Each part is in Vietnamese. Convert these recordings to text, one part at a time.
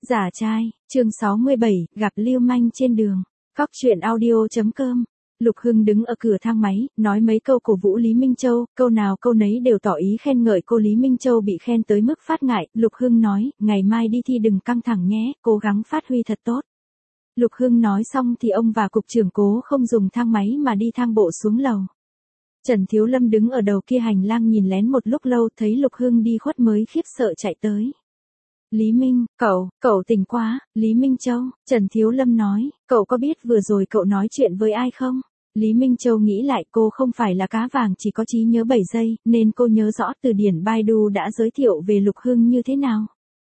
Giả trai, chương 67, gặp lưu manh trên đường. Cóc truyện audio.com. Lục Hưng đứng ở cửa thang máy, nói mấy câu cổ vũ Lý Minh Châu, câu nào câu nấy đều tỏ ý khen ngợi cô. Lý Minh Châu bị khen tới mức phát ngại. Lục Hưng nói, ngày mai đi thi đừng căng thẳng nhé, cố gắng phát huy thật tốt. Lục Hưng nói xong thì ông và cục trưởng Cố không dùng thang máy mà đi thang bộ xuống lầu. Trần Thiếu Lâm đứng ở đầu kia hành lang nhìn lén một lúc lâu, thấy Lục Hưng đi khuất mới khiếp sợ chạy tới. Lý Minh, cậu tỉnh quá. Lý Minh Châu, Trần Thiếu Lâm nói, cậu có biết vừa rồi cậu nói chuyện với ai không? Lý Minh Châu nghĩ lại, cô không phải là cá vàng chỉ có trí nhớ 7 giây, nên cô nhớ rõ từ điển Baidu đã giới thiệu về Lục Hưng như thế nào.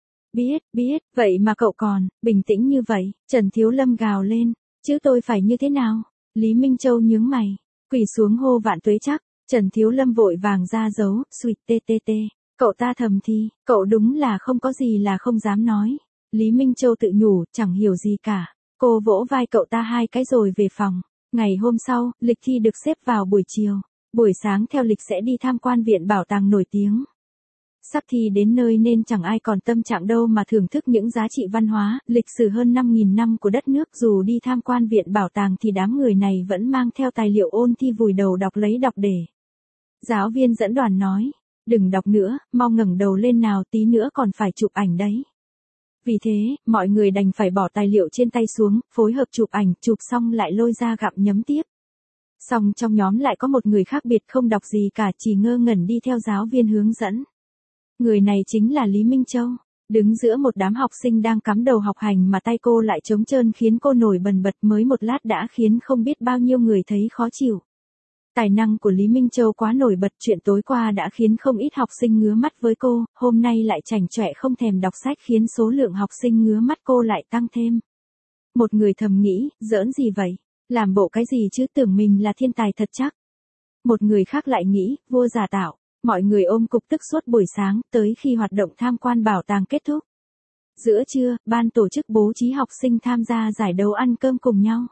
Biết, vậy mà cậu còn bình tĩnh như vậy. Trần Thiếu Lâm gào lên, chứ tôi phải như thế nào? Lý Minh Châu nhướng mày, quỳ xuống hô vạn tuế chắc. Trần Thiếu Lâm vội vàng ra dấu, suyệt ttt. Cậu ta thầm thì, cậu đúng là không có gì là không dám nói. Lý Minh Châu tự nhủ, chẳng hiểu gì cả. Cô vỗ vai cậu ta 2 cái rồi về phòng. Ngày hôm sau, lịch thi được xếp vào buổi chiều. Buổi sáng theo lịch sẽ đi tham quan viện bảo tàng nổi tiếng. Sắp thi đến nơi nên chẳng ai còn tâm trạng đâu mà thưởng thức những giá trị văn hóa, lịch sử hơn 5.000 năm của đất nước. Dù đi tham quan viện bảo tàng thì đám người này vẫn mang theo tài liệu ôn thi vùi đầu đọc lấy đọc để. Giáo viên dẫn đoàn nói, đừng đọc nữa, mau ngẩng đầu lên nào, tí nữa còn phải chụp ảnh đấy. Vì thế, mọi người đành phải bỏ tài liệu trên tay xuống, phối hợp chụp ảnh, chụp xong lại lôi ra gặm nhấm tiếp. Xong trong nhóm lại có một người khác biệt không đọc gì cả, chỉ ngơ ngẩn đi theo giáo viên hướng dẫn. Người này chính là Lý Minh Châu. Đứng giữa một đám học sinh đang cắm đầu học hành mà tay cô lại trống trơn khiến cô nổi bần bật, mới một lát đã khiến không biết bao nhiêu người thấy khó chịu. Tài năng của Lý Minh Châu quá nổi bật, chuyện tối qua đã khiến không ít học sinh ngứa mắt với cô, hôm nay lại chảnh chọe không thèm đọc sách khiến số lượng học sinh ngứa mắt cô lại tăng thêm. Một người thầm nghĩ, giỡn gì vậy? Làm bộ cái gì chứ, tưởng mình là thiên tài thật chắc. Một người khác lại nghĩ, vua giả tạo. Mọi người ôm cục tức suốt buổi sáng, tới khi hoạt động tham quan bảo tàng kết thúc. Giữa trưa, ban tổ chức bố trí học sinh tham gia giải đấu ăn cơm cùng nhau.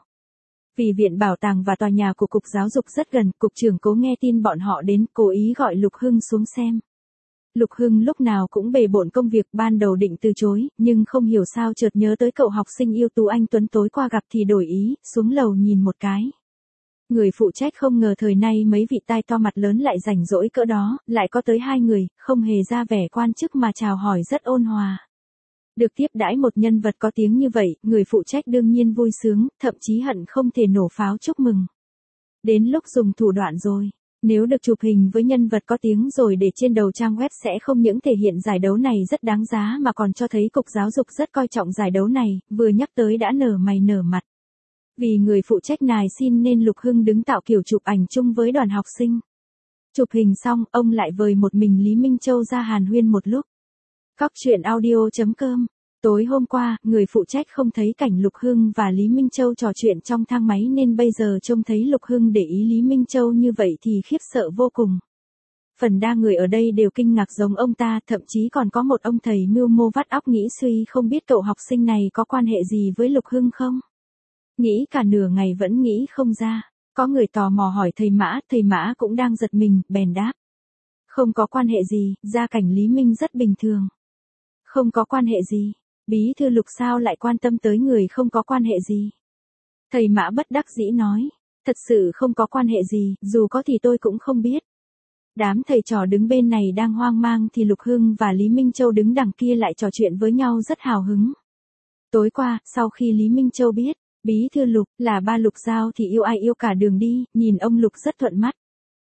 Vì viện bảo tàng và tòa nhà của cục giáo dục rất gần, cục trưởng Cố nghe tin bọn họ đến, cố ý gọi Lục Hưng xuống xem. Lục Hưng lúc nào cũng bề bộn công việc, ban đầu định từ chối, nhưng không hiểu sao chợt nhớ tới cậu học sinh ưu tú anh Tuấn tối qua gặp thì đổi ý, xuống lầu nhìn một cái. Người phụ trách không ngờ thời nay mấy vị tai to mặt lớn lại rảnh rỗi cỡ đó, lại có tới 2 người, không hề ra vẻ quan chức mà chào hỏi rất ôn hòa. Được tiếp đãi một nhân vật có tiếng như vậy, người phụ trách đương nhiên vui sướng, thậm chí hận không thể nổ pháo chúc mừng. Đến lúc dùng thủ đoạn rồi. Nếu được chụp hình với nhân vật có tiếng rồi để trên đầu trang web sẽ không những thể hiện giải đấu này rất đáng giá mà còn cho thấy cục giáo dục rất coi trọng giải đấu này, vừa nhắc tới đã nở mày nở mặt. Vì người phụ trách nài xin nên Lục Hưng đứng tạo kiểu chụp ảnh chung với đoàn học sinh. Chụp hình xong, ông lại vời một mình Lý Minh Châu ra hàn huyên một lúc. Cóc truyện audio.com. Tối hôm qua, người phụ trách không thấy cảnh Lục Hưng và Lý Minh Châu trò chuyện trong thang máy nên bây giờ trông thấy Lục Hưng để ý Lý Minh Châu như vậy thì khiếp sợ vô cùng. Phần đa người ở đây đều kinh ngạc giống ông ta, thậm chí còn có một ông thầy mưu mô vắt óc nghĩ suy không biết cậu học sinh này có quan hệ gì với Lục Hưng không. Nghĩ cả nửa ngày vẫn nghĩ không ra. Có người tò mò hỏi thầy Mã cũng đang giật mình, bèn đáp. Không có quan hệ gì, gia cảnh Lý Minh rất bình thường. Không có quan hệ gì, bí thư Lục sao lại quan tâm tới người không có quan hệ gì. Thầy Mã bất đắc dĩ nói, thật sự không có quan hệ gì, dù có thì tôi cũng không biết. Đám thầy trò đứng bên này đang hoang mang thì Lục Hưng và Lý Minh Châu đứng đằng kia lại trò chuyện với nhau rất hào hứng. Tối qua, sau khi Lý Minh Châu biết, bí thư Lục là ba Lục Giao thì yêu ai yêu cả đường đi, nhìn ông Lục rất thuận mắt.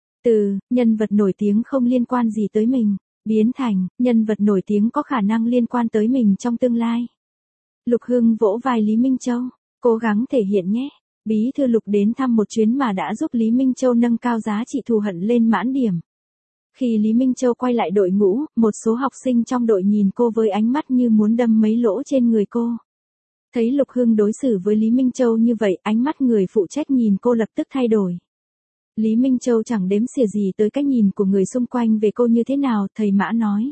Từ nhân vật nổi tiếng không liên quan gì tới mình, biến thành nhân vật nổi tiếng có khả năng liên quan tới mình trong tương lai. Lục Hưng vỗ vai Lý Minh Châu, cố gắng thể hiện nhé. Bí thư Lục đến thăm một chuyến mà đã giúp Lý Minh Châu nâng cao giá trị thù hận lên mãn điểm. Khi Lý Minh Châu quay lại đội ngũ, một số học sinh trong đội nhìn cô với ánh mắt như muốn đâm mấy lỗ trên người cô. Thấy Lục Hưng đối xử với Lý Minh Châu như vậy, ánh mắt người phụ trách nhìn cô lập tức thay đổi. Lý Minh Châu chẳng đếm xỉa gì tới cách nhìn của người xung quanh về cô như thế nào, thầy Mã nói.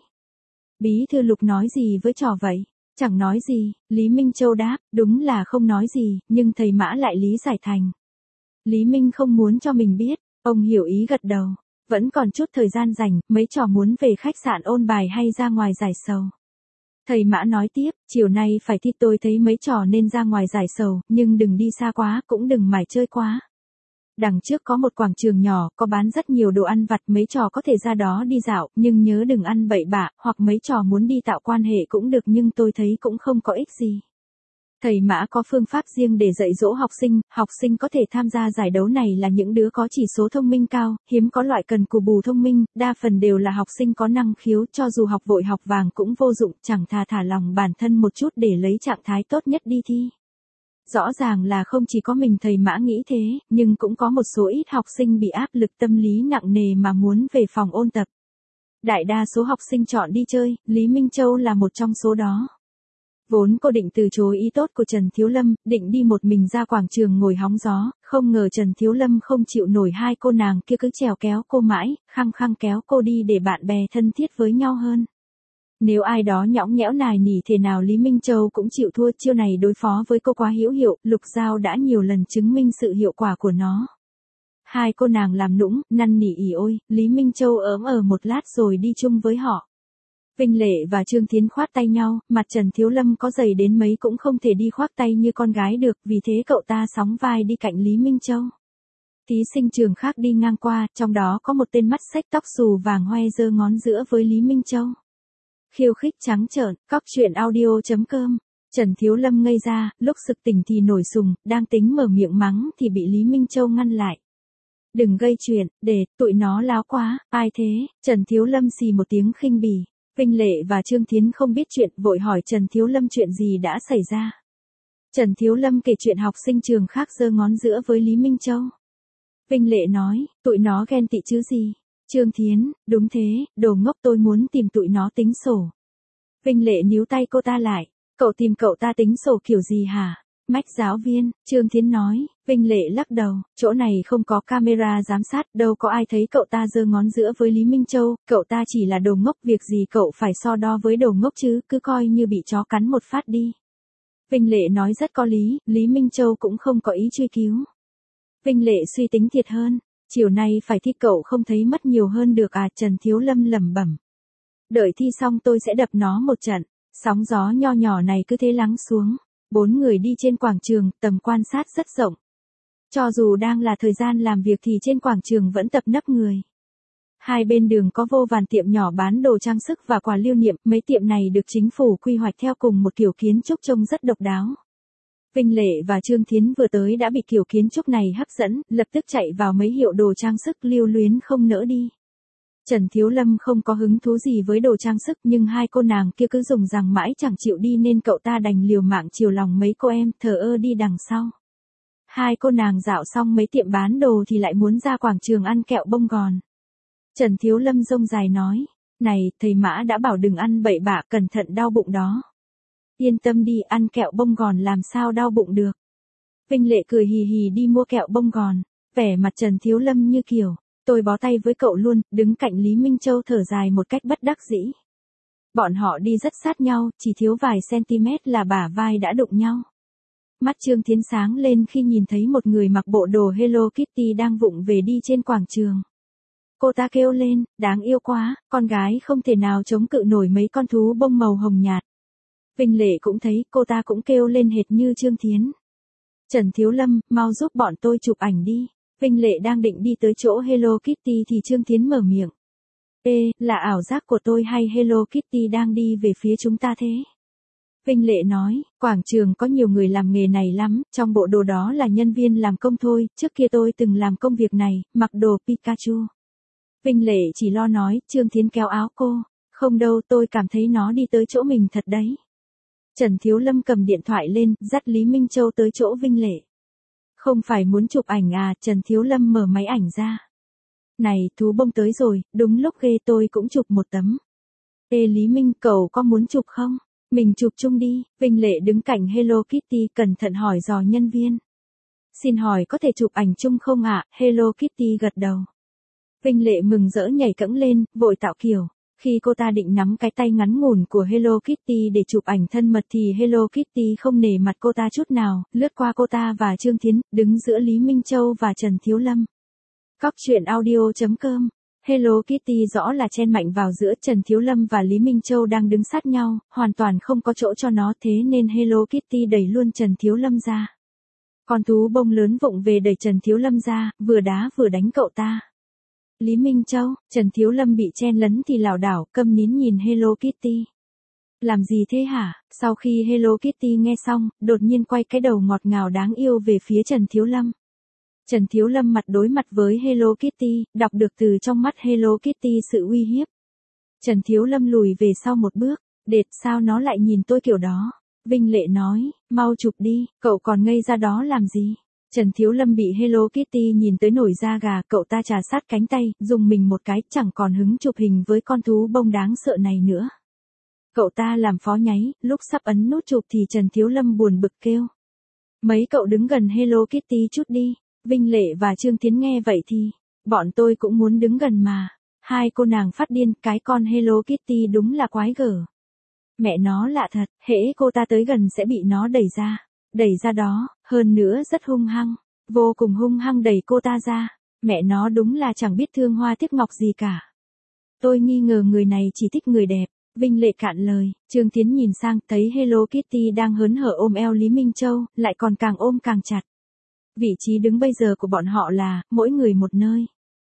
Bí thư Lục nói gì với trò vậy? Chẳng nói gì, Lý Minh Châu đáp, đúng là không nói gì, nhưng thầy Mã lại lý giải thành. Lý Minh không muốn cho mình biết, ông hiểu ý gật đầu. Vẫn còn chút thời gian rảnh, mấy trò muốn về khách sạn ôn bài hay ra ngoài giải sầu. Thầy Mã nói tiếp, chiều nay phải thi tôi thấy mấy trò nên ra ngoài giải sầu, nhưng đừng đi xa quá, cũng đừng mải chơi quá. Đằng trước có một quảng trường nhỏ, có bán rất nhiều đồ ăn vặt, mấy trò có thể ra đó đi dạo, nhưng nhớ đừng ăn bậy bạ, hoặc mấy trò muốn đi tạo quan hệ cũng được nhưng tôi thấy cũng không có ích gì. Thầy Mã có phương pháp riêng để dạy dỗ học sinh có thể tham gia giải đấu này là những đứa có chỉ số thông minh cao, hiếm có loại cần cù bù thông minh, đa phần đều là học sinh có năng khiếu, cho dù học vội học vàng cũng vô dụng, chẳng thà thả lòng bản thân một chút để lấy trạng thái tốt nhất đi thi. Rõ ràng là không chỉ có mình thầy Mã nghĩ thế, nhưng cũng có một số ít học sinh bị áp lực tâm lý nặng nề mà muốn về phòng ôn tập. Đại đa số học sinh chọn đi chơi, Lý Minh Châu là một trong số đó. Vốn cô định từ chối ý tốt của Trần Thiếu Lâm, định đi một mình ra quảng trường ngồi hóng gió, không ngờ Trần Thiếu Lâm không chịu nổi hai cô nàng kia cứ trèo kéo cô mãi, khăng khăng kéo cô đi để bạn bè thân thiết với nhau hơn. Nếu ai đó nhõng nhẽo nài nỉ thế nào Lý Minh Châu cũng chịu thua, chiêu này đối phó với cô quá hữu hiệu, Lục Giao đã nhiều lần chứng minh sự hiệu quả của nó. Hai cô nàng làm nũng, năn nỉ ỉ ôi, Lý Minh Châu ớm một lát rồi đi chung với họ. Vinh Lệ và Trương Thiến khoát tay nhau, mặt Trần Thiếu Lâm có dày đến mấy cũng không thể đi khoác tay như con gái được, vì thế cậu ta sóng vai đi cạnh Lý Minh Châu. Thí sinh trường khác đi ngang qua, trong đó có một tên mắt xách tóc xù vàng hoe giơ ngón giữa với Lý Minh Châu. Khiêu khích trắng trợn, cóc truyện audio.com. Trần Thiếu Lâm ngây ra, lúc sực tỉnh thì nổi sùng, đang tính mở miệng mắng thì bị Lý Minh Châu ngăn lại. Đừng gây chuyện, tụi nó láo quá, ai thế? Trần Thiếu Lâm xì một tiếng khinh bỉ. Vinh Lệ và Trương Thiến không biết chuyện, vội hỏi Trần Thiếu Lâm chuyện gì đã xảy ra. Trần Thiếu Lâm kể chuyện học sinh trường khác giơ ngón giữa với Lý Minh Châu. Vinh Lệ nói, tụi nó ghen tị chứ gì. Trương Thiến, đúng thế, đồ ngốc, tôi muốn tìm tụi nó tính sổ. Vinh Lệ níu tay cô ta lại, cậu tìm cậu ta tính sổ kiểu gì hả? Mách giáo viên, Trương Thiến nói. Vinh Lệ lắc đầu, chỗ này không có camera giám sát, đâu có ai thấy cậu ta giơ ngón giữa với Lý Minh Châu, cậu ta chỉ là đồ ngốc, việc gì cậu phải so đo với đồ ngốc chứ, cứ coi như bị chó cắn một phát đi. Vinh Lệ nói rất có lý, Lý Minh Châu cũng không có ý truy cứu. Vinh Lệ suy tính thiệt hơn, chiều nay phải thi cậu không thấy mất nhiều hơn được à? Trần Thiếu Lâm lẩm bẩm. Đợi thi xong tôi sẽ đập nó một trận. Sóng gió nho nhỏ này cứ thế lắng xuống. 4 người đi trên quảng trường, tầm quan sát rất rộng. Cho dù đang là thời gian làm việc thì trên quảng trường vẫn tập nấp người. Hai bên đường có vô vàn tiệm nhỏ bán đồ trang sức và quà lưu niệm, mấy tiệm này được chính phủ quy hoạch theo cùng một kiểu kiến trúc trông rất độc đáo. Vinh Lệ và Trương Thiến vừa tới đã bị kiểu kiến trúc này hấp dẫn, lập tức chạy vào mấy hiệu đồ trang sức lưu luyến không nỡ đi. Trần Thiếu Lâm không có hứng thú gì với đồ trang sức, nhưng hai cô nàng kia cứ dùng rằng mãi chẳng chịu đi nên cậu ta đành liều mạng chiều lòng mấy cô em, thờ ơ đi đằng sau. Hai cô nàng dạo xong mấy tiệm bán đồ thì lại muốn ra quảng trường ăn kẹo bông gòn. Trần Thiếu Lâm rông dài nói, này, thầy Mã đã bảo đừng ăn bậy bạ, cẩn thận đau bụng đó. Yên tâm đi, ăn kẹo bông gòn làm sao đau bụng được. Vinh Lệ cười hì hì đi mua kẹo bông gòn, vẻ mặt Trần Thiếu Lâm như kiểu, tôi bó tay với cậu luôn, đứng cạnh Lý Minh Châu thở dài một cách bất đắc dĩ. Bọn họ đi rất sát nhau, chỉ thiếu vài cm là bả vai đã đụng nhau. Mắt Trương Thiến sáng lên khi nhìn thấy một người mặc bộ đồ Hello Kitty đang vụng về đi trên quảng trường. Cô ta kêu lên, đáng yêu quá, con gái không thể nào chống cự nổi mấy con thú bông màu hồng nhạt. Vinh Lệ cũng thấy, cô ta cũng kêu lên hệt như Trương Thiến. Trần Thiếu Lâm, mau giúp bọn tôi chụp ảnh đi. Vinh Lệ đang định đi tới chỗ Hello Kitty thì Trương Thiến mở miệng. Ê, là ảo giác của tôi hay Hello Kitty đang đi về phía chúng ta thế? Vinh Lệ nói, quảng trường có nhiều người làm nghề này lắm, trong bộ đồ đó là nhân viên làm công thôi, trước kia tôi từng làm công việc này, mặc đồ Pikachu. Vinh Lệ chỉ lo nói, Trương Thiến kéo áo cô, không đâu, tôi cảm thấy nó đi tới chỗ mình thật đấy. Trần Thiếu Lâm cầm điện thoại lên, dắt Lý Minh Châu tới chỗ Vinh Lệ. Không phải muốn chụp ảnh à? Trần Thiếu Lâm mở máy ảnh ra. Này, thú bông tới rồi, đúng lúc ghê, tôi cũng chụp một tấm. Ê Lý Minh, cậu có muốn chụp không? Mình chụp chung đi. Vinh Lệ đứng cạnh Hello Kitty cẩn thận hỏi dò nhân viên. Xin hỏi có thể chụp ảnh chung không ạ? Hello Kitty gật đầu. Vinh Lệ mừng rỡ nhảy cẫng lên, vội tạo kiểu. Khi cô ta định nắm cái tay ngắn ngủn của Hello Kitty để chụp ảnh thân mật thì Hello Kitty không nể mặt cô ta chút nào, lướt qua cô ta và Trương Thiến, đứng giữa Lý Minh Châu và Trần Thiếu Lâm. Cóc truyện audio.com Hello Kitty rõ là chen mạnh vào giữa Trần Thiếu Lâm và Lý Minh Châu đang đứng sát nhau, hoàn toàn không có chỗ cho nó, thế nên Hello Kitty đẩy luôn Trần Thiếu Lâm ra. Con thú bông lớn vụng về đẩy Trần Thiếu Lâm ra, vừa đá vừa đánh cậu ta. Lý Minh Châu, Trần Thiếu Lâm bị chen lấn thì lảo đảo, câm nín nhìn Hello Kitty. Làm gì thế hả? Sau khi Hello Kitty nghe xong, đột nhiên quay cái đầu ngọt ngào đáng yêu về phía Trần Thiếu Lâm. Trần Thiếu Lâm mặt đối mặt với Hello Kitty, đọc được từ trong mắt Hello Kitty sự uy hiếp. Trần Thiếu Lâm lùi về sau một bước, đệt sao nó lại nhìn tôi kiểu đó. Vinh Lệ nói, mau chụp đi, cậu còn ngây ra đó làm gì? Trần Thiếu Lâm bị Hello Kitty nhìn tới nổi da gà, cậu ta trà sát cánh tay, dùng mình một cái, chẳng còn hứng chụp hình với con thú bông đáng sợ này nữa. Cậu ta làm phó nháy, lúc sắp ấn nút chụp thì Trần Thiếu Lâm buồn bực kêu. Mấy cậu đứng gần Hello Kitty chút đi. Vinh Lệ và Trương Tiến nghe vậy thì, bọn tôi cũng muốn đứng gần mà. Hai cô nàng phát điên, cái con Hello Kitty đúng là quái gở. Mẹ nó lạ thật, hễ cô ta tới gần sẽ bị nó đẩy ra đó, hơn nữa rất hung hăng, vô cùng hung hăng đẩy cô ta ra. Mẹ nó đúng là chẳng biết thương hoa tiếc ngọc gì cả. Tôi nghi ngờ người này chỉ thích người đẹp. Vinh Lệ cạn lời, Trương Tiến nhìn sang, thấy Hello Kitty đang hớn hở ôm eo Lý Minh Châu, lại còn càng ôm càng chặt. Vị trí đứng bây giờ của bọn họ là, mỗi người một nơi.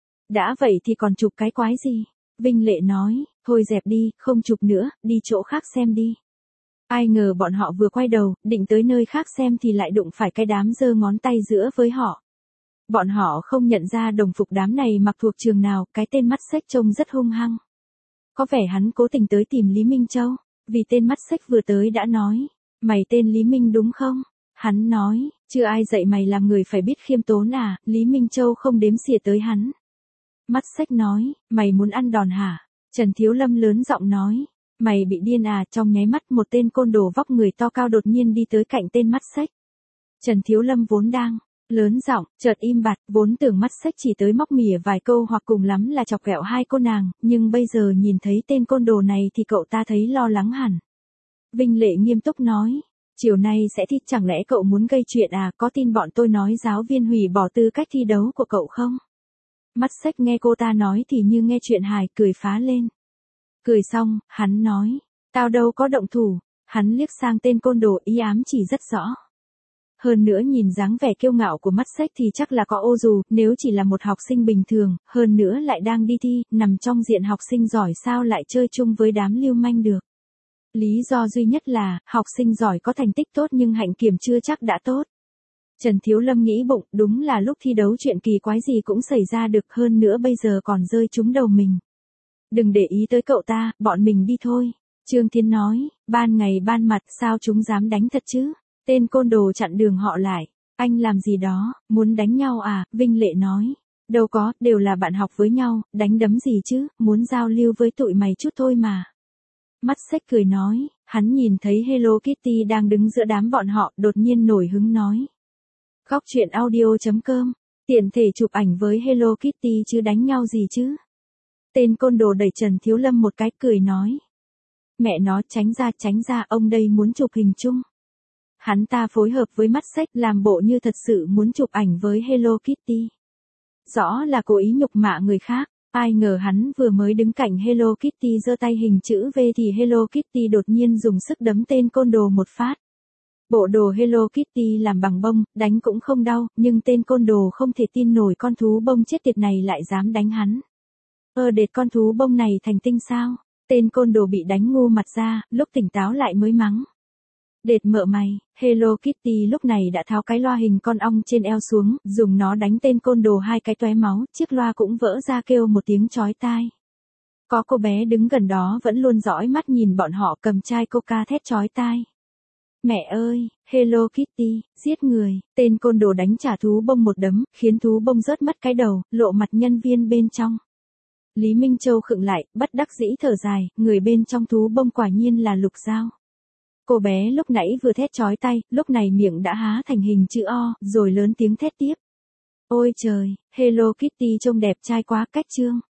Đã vậy thì còn chụp cái quái gì? Vinh Lệ nói, thôi dẹp đi, không chụp nữa, đi chỗ khác xem đi. Ai ngờ bọn họ vừa quay đầu, định tới nơi khác xem thì lại đụng phải cái đám giơ ngón tay giữa với họ. Bọn họ không nhận ra đồng phục đám này mặc thuộc trường nào, cái tên mắt xếch trông rất hung hăng. Có vẻ hắn cố tình tới tìm Lý Minh Châu, vì tên mắt xếch vừa tới đã nói, mày tên Lý Minh đúng không? Hắn nói, chưa ai dạy mày làm người phải biết khiêm tốn à, Lý Minh Châu không đếm xỉa tới hắn. Mắt xếch nói, mày muốn ăn đòn hả? Trần Thiếu Lâm lớn giọng nói, mày bị điên à, trong nháy mắt một tên côn đồ vóc người to cao đột nhiên đi tới cạnh tên mắt xếch. Trần Thiếu Lâm vốn đang lớn giọng, chợt im bặt, vốn tưởng mắt xếch chỉ tới móc mỉa vài câu hoặc cùng lắm là chọc ghẹo hai cô nàng, nhưng bây giờ nhìn thấy tên côn đồ này thì cậu ta thấy lo lắng hẳn. Vinh Lệ nghiêm túc nói, chiều nay sẽ thi, chẳng lẽ cậu muốn gây chuyện à, có tin bọn tôi nói giáo viên hủy bỏ tư cách thi đấu của cậu không? Mắt xếch nghe cô ta nói thì như nghe chuyện hài, cười phá lên. Cười xong, hắn nói, tao đâu có động thủ, hắn liếc sang tên côn đồ, ý ám chỉ rất rõ. Hơn nữa nhìn dáng vẻ kiêu ngạo của mắt xếch thì chắc là có ô dù, nếu chỉ là một học sinh bình thường, hơn nữa lại đang đi thi, nằm trong diện học sinh giỏi sao lại chơi chung với đám lưu manh được. Lý do duy nhất là, học sinh giỏi có thành tích tốt nhưng hạnh kiểm chưa chắc đã tốt. Trần Thiếu Lâm nghĩ bụng, đúng là lúc thi đấu chuyện kỳ quái gì cũng xảy ra được, hơn nữa bây giờ còn rơi trúng đầu mình. Đừng để ý tới cậu ta, bọn mình đi thôi. Trương Thiên nói, ban ngày ban mặt sao chúng dám đánh thật chứ? Tên côn đồ chặn đường họ lại. Anh làm gì đó, muốn đánh nhau à? Vinh Lệ nói. Đâu có, đều là bạn học với nhau, đánh đấm gì chứ, muốn giao lưu với tụi mày chút thôi mà. Mắt xếch cười nói, hắn nhìn thấy Hello Kitty đang đứng giữa đám bọn họ, đột nhiên nổi hứng nói. Góc truyện audio.com, tiện thể chụp ảnh với Hello Kitty chứ đánh nhau gì chứ. Tên côn đồ đẩy Trần Thiếu Lâm một cái, cười nói. Mẹ nó, tránh ra, ông đây muốn chụp hình chung. Hắn ta phối hợp với mắt xếch làm bộ như thật sự muốn chụp ảnh với Hello Kitty. Rõ là cố ý nhục mạ người khác, ai ngờ hắn vừa mới đứng cạnh Hello Kitty giơ tay hình chữ V thì Hello Kitty đột nhiên dùng sức đấm tên côn đồ một phát. Bộ đồ Hello Kitty làm bằng bông, đánh cũng không đau, nhưng tên côn đồ không thể tin nổi con thú bông chết tiệt này lại dám đánh hắn. Đệt con thú bông này thành tinh sao? Tên côn đồ bị đánh ngu mặt ra, lúc tỉnh táo lại mới mắng. Đệt mợ mày, Hello Kitty lúc này đã tháo cái loa hình con ong trên eo xuống, dùng nó đánh tên côn đồ hai cái tóe máu, chiếc loa cũng vỡ ra kêu một tiếng chói tai. Có cô bé đứng gần đó vẫn luôn dõi mắt nhìn bọn họ cầm chai coca thét chói tai. Mẹ ơi, Hello Kitty, giết người, tên côn đồ đánh trả thú bông một đấm, khiến thú bông rớt mất cái đầu, lộ mặt nhân viên bên trong. Lý Minh Châu khựng lại, bất đắc dĩ thở dài, người bên trong thú bông quả nhiên là Lục Giao. Cô bé lúc nãy vừa thét chói tay, lúc này miệng đã há thành hình chữ O, rồi lớn tiếng thét tiếp. Ôi trời, Hello Kitty trông đẹp trai quá, cách chương.